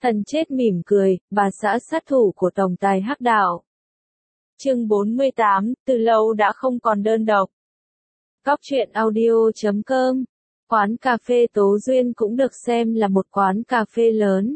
Thần chết mỉm cười, bà xã sát thủ của tổng tài hắc đạo. Chương 48, từ lâu đã không còn đơn độc. Góc truyện audio.com. Quán cà phê Tố Duyên cũng được xem là một quán cà phê lớn.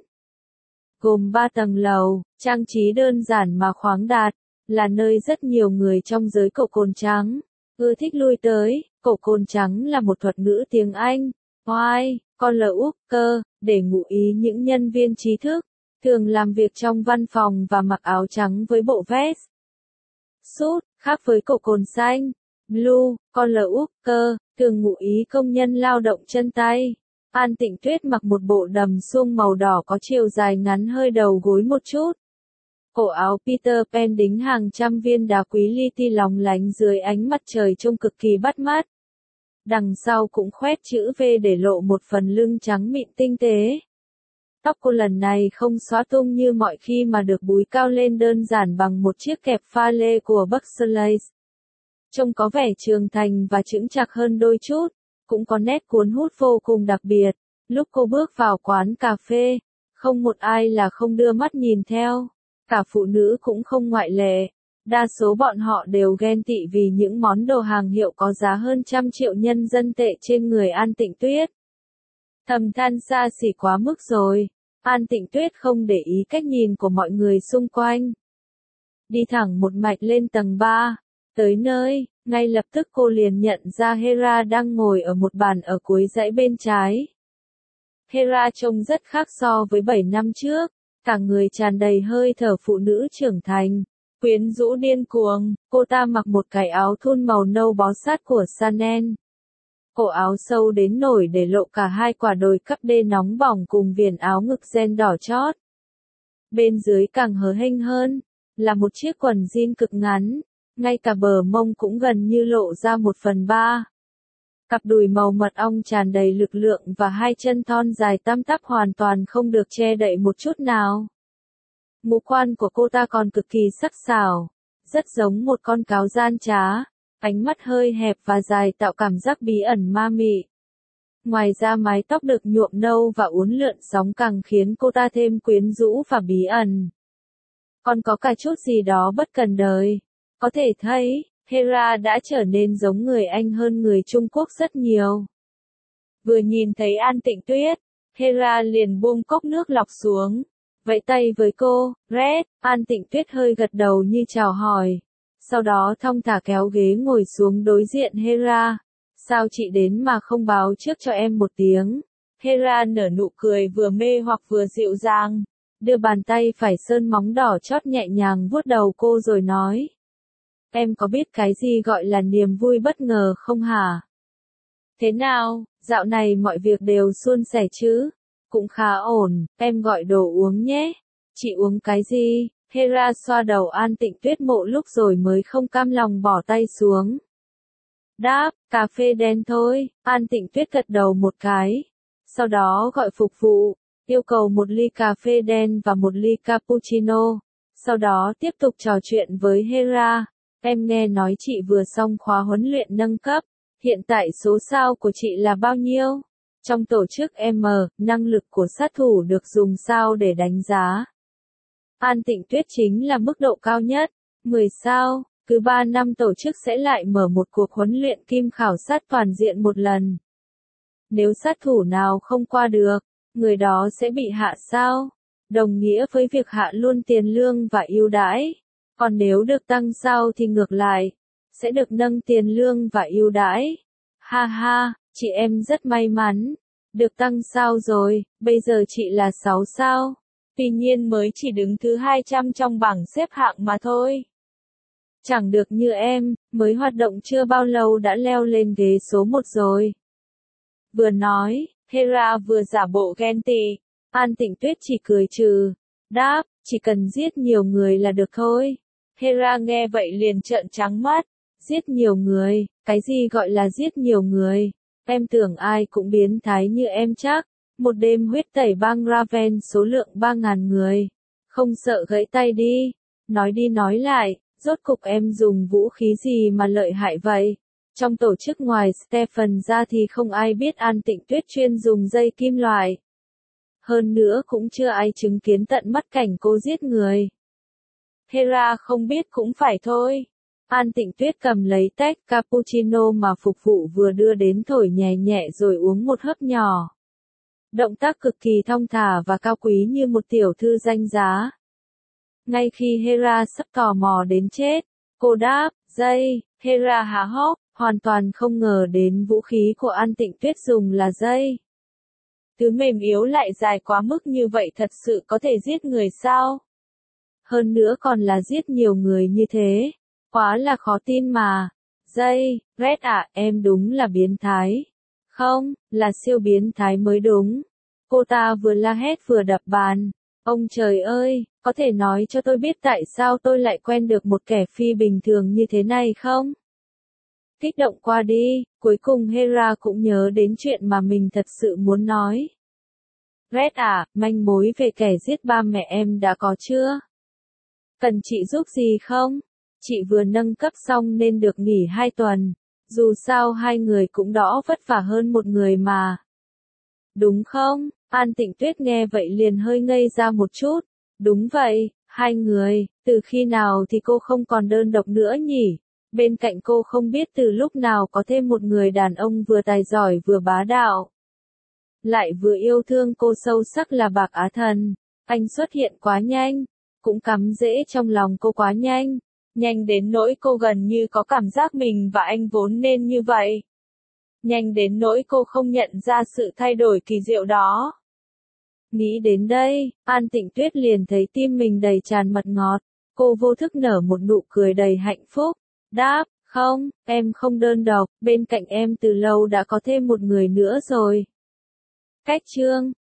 Gồm 3 tầng lầu, trang trí đơn giản mà khoáng đạt, là nơi rất nhiều người trong giới cậu cồn trắng ưa thích lui tới. Cậu cồn trắng là một thuật ngữ tiếng Anh, white collar để ngụ ý những nhân viên trí thức, thường làm việc trong văn phòng và mặc áo trắng với bộ vest suit, khác với cậu cồn xanh, blue collar thường ngụ ý công nhân lao động chân tay. An Tịnh Tuyết mặc một bộ đầm suông màu đỏ có chiều dài ngắn hơi đầu gối một chút. Cổ áo Peter Pan đính hàng trăm viên đá quý li ti lóng lánh dưới ánh mặt trời trông cực kỳ bắt mắt. Đằng sau cũng khoét chữ V để lộ một phần lưng trắng mịn tinh tế. Tóc cô lần này không xóa tung như mọi khi mà được búi cao lên đơn giản bằng một chiếc kẹp pha lê của Buxley. Trông có vẻ trưởng thành và chững chạc hơn đôi chút, cũng có nét cuốn hút vô cùng đặc biệt. Lúc cô bước vào quán cà phê, không một ai là không đưa mắt nhìn theo, cả phụ nữ cũng không ngoại lệ. Đa số bọn họ đều ghen tị vì những món đồ hàng hiệu có giá hơn 100 triệu nhân dân tệ trên người An Tịnh Tuyết. Thầm than xa xỉ quá mức rồi, An Tịnh Tuyết không để ý cách nhìn của mọi người xung quanh. Đi thẳng một mạch lên tầng 3, tới nơi, ngay lập tức cô liền nhận ra Hera đang ngồi ở một bàn ở cuối dãy bên trái. Hera trông rất khác so với 7 năm trước, cả người tràn đầy hơi thở phụ nữ trưởng thành, quyến rũ điên cuồng. Cô ta mặc một cái áo thun màu nâu bó sát của Chanel. Cổ áo sâu đến nổi để lộ cả hai quả đồi cắp đê nóng bỏng cùng viền áo ngực ren đỏ chót. Bên dưới càng hớ hênh hơn, là một chiếc quần jean cực ngắn, ngay cả bờ mông cũng gần như lộ ra 1/3. Cặp đùi màu mật ong tràn đầy lực lượng và hai chân thon dài tăm tắp hoàn toàn không được che đậy một chút nào. Ngũ quan của cô ta còn cực kỳ sắc sảo, rất giống một con cáo gian trá, ánh mắt hơi hẹp và dài tạo cảm giác bí ẩn ma mị. Ngoài ra mái tóc được nhuộm nâu và uốn lượn sóng càng khiến cô ta thêm quyến rũ và bí ẩn. Còn có cả chút gì đó bất cần đời. Có thể thấy, Hera đã trở nên giống người Anh hơn người Trung Quốc rất nhiều. Vừa nhìn thấy An Tịnh Tuyết, Hera liền buông cốc nước lọc xuống, vẫy tay với cô. Red. An Tịnh Tuyết hơi gật đầu như chào hỏi, sau đó thong thả kéo ghế ngồi xuống đối diện Hera. Sao chị đến mà không báo trước cho em một tiếng? Hera nở nụ cười vừa mê hoặc vừa dịu dàng, đưa bàn tay phải sơn móng đỏ chót nhẹ nhàng vuốt đầu cô rồi nói. Em có biết cái gì gọi là niềm vui bất ngờ không hả? Thế nào, dạo này mọi việc đều suôn sẻ chứ? Cũng khá ổn, em gọi đồ uống nhé. Chị uống cái gì? Hera xoa đầu An Tịnh Tuyết một lúc rồi mới không cam lòng bỏ tay xuống. Đáp, cà phê đen thôi. An Tịnh Tuyết gật đầu một cái. Sau đó gọi phục vụ, yêu cầu một ly cà phê đen và một ly cappuccino. Sau đó tiếp tục trò chuyện với Hera. Em nghe nói chị vừa xong khóa huấn luyện nâng cấp. Hiện tại số sao của chị là bao nhiêu? Trong tổ chức M, năng lực của sát thủ được dùng sao để đánh giá. An Tịnh Tuyết chính là mức độ cao nhất, 10 sao. Cứ 3 năm tổ chức sẽ lại mở một cuộc huấn luyện kim khảo sát toàn diện một lần. Nếu sát thủ nào không qua được, người đó sẽ bị hạ sao, đồng nghĩa với việc hạ luôn tiền lương và ưu đãi. Còn nếu được tăng sao thì ngược lại, sẽ được nâng tiền lương và ưu đãi. Ha ha, chị em rất may mắn, được tăng sao rồi, bây giờ chị là 6 sao. Tuy nhiên mới chỉ đứng thứ 200 trong bảng xếp hạng mà thôi. Chẳng được như em, mới hoạt động chưa bao lâu đã leo lên ghế số 1 rồi. Vừa nói, Hera vừa giả bộ ghen tị. An Tịnh Tuyết chỉ cười trừ, đáp, chỉ cần giết nhiều người là được thôi. Hera nghe vậy liền trợn trắng mắt. Giết nhiều người, cái gì gọi là giết nhiều người? Em tưởng ai cũng biến thái như em chắc. Một đêm huyết tẩy bang Raven số lượng 3.000 người. Không sợ gãy tay đi. Nói đi nói lại, rốt cục em dùng vũ khí gì mà lợi hại vậy? Trong tổ chức ngoài Stephen ra thì không ai biết An Tịnh Tuyết chuyên dùng dây kim loại. Hơn nữa cũng chưa ai chứng kiến tận mắt cảnh cô giết người. Hera không biết cũng phải thôi. An Tịnh Tuyết cầm lấy tách cappuccino mà phục vụ vừa đưa đến thổi nhẹ nhẹ rồi uống một hớp nhỏ. Động tác cực kỳ thong thả và cao quý như một tiểu thư danh giá. Ngay khi Hera sắp tò mò đến chết, cô đáp, dây. Hera há hốc, hoàn toàn không ngờ đến vũ khí của An Tịnh Tuyết dùng là dây. Thứ mềm yếu lại dài quá mức như vậy thật sự có thể giết người sao? Hơn nữa còn là giết nhiều người như thế. Quá là khó tin mà. Dây, Red à, em đúng là biến thái. Không, là siêu biến thái mới đúng. Cô ta vừa la hét vừa đập bàn. Ông trời ơi, có thể nói cho tôi biết tại sao tôi lại quen được một kẻ phi bình thường như thế này không? Kích động qua đi, cuối cùng Hera cũng nhớ đến chuyện mà mình thật sự muốn nói. Red à, manh mối về kẻ giết ba mẹ em đã có chưa? Cần chị giúp gì không? Chị vừa nâng cấp xong nên được nghỉ 2 tuần. Dù sao hai người cũng đỡ vất vả hơn một người mà. Đúng không? An Tịnh Tuyết nghe vậy liền hơi ngây ra một chút. Đúng vậy, 2 người, từ khi nào thì cô không còn đơn độc nữa nhỉ? Bên cạnh cô không biết từ lúc nào có thêm một người đàn ông vừa tài giỏi vừa bá đạo. Lại vừa yêu thương cô sâu sắc là Bạc Á Thần. Anh xuất hiện quá nhanh, cũng cắm rễ trong lòng cô quá nhanh. Nhanh đến nỗi cô gần như có cảm giác mình và anh vốn nên như vậy. Nhanh đến nỗi cô không nhận ra sự thay đổi kỳ diệu đó. Nghĩ đến đây, An Tịnh Tuyết liền thấy tim mình đầy tràn mật ngọt. Cô vô thức nở một nụ cười đầy hạnh phúc. Đáp, không, em không đơn độc, bên cạnh em từ lâu đã có thêm một người nữa rồi. Cách chương